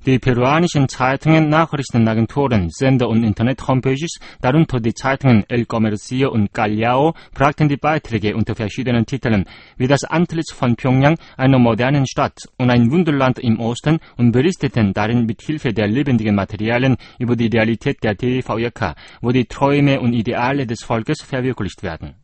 Die peruanischen Zeitungen, Nachrichtenagenturen, Sender und Internet-Homepages, darunter die Zeitungen El Comercio und Callao, brachten die Beiträge unter verschiedenen Titeln, wie das Antlitz von Pyongyang, einer modernen Stadt und ein Wunderland im Osten, und berichteten darin mit Hilfe der lebendigen Materialien über die Realität der TVJK, wo die Träume und Ideale des Volkes verwirklicht werden.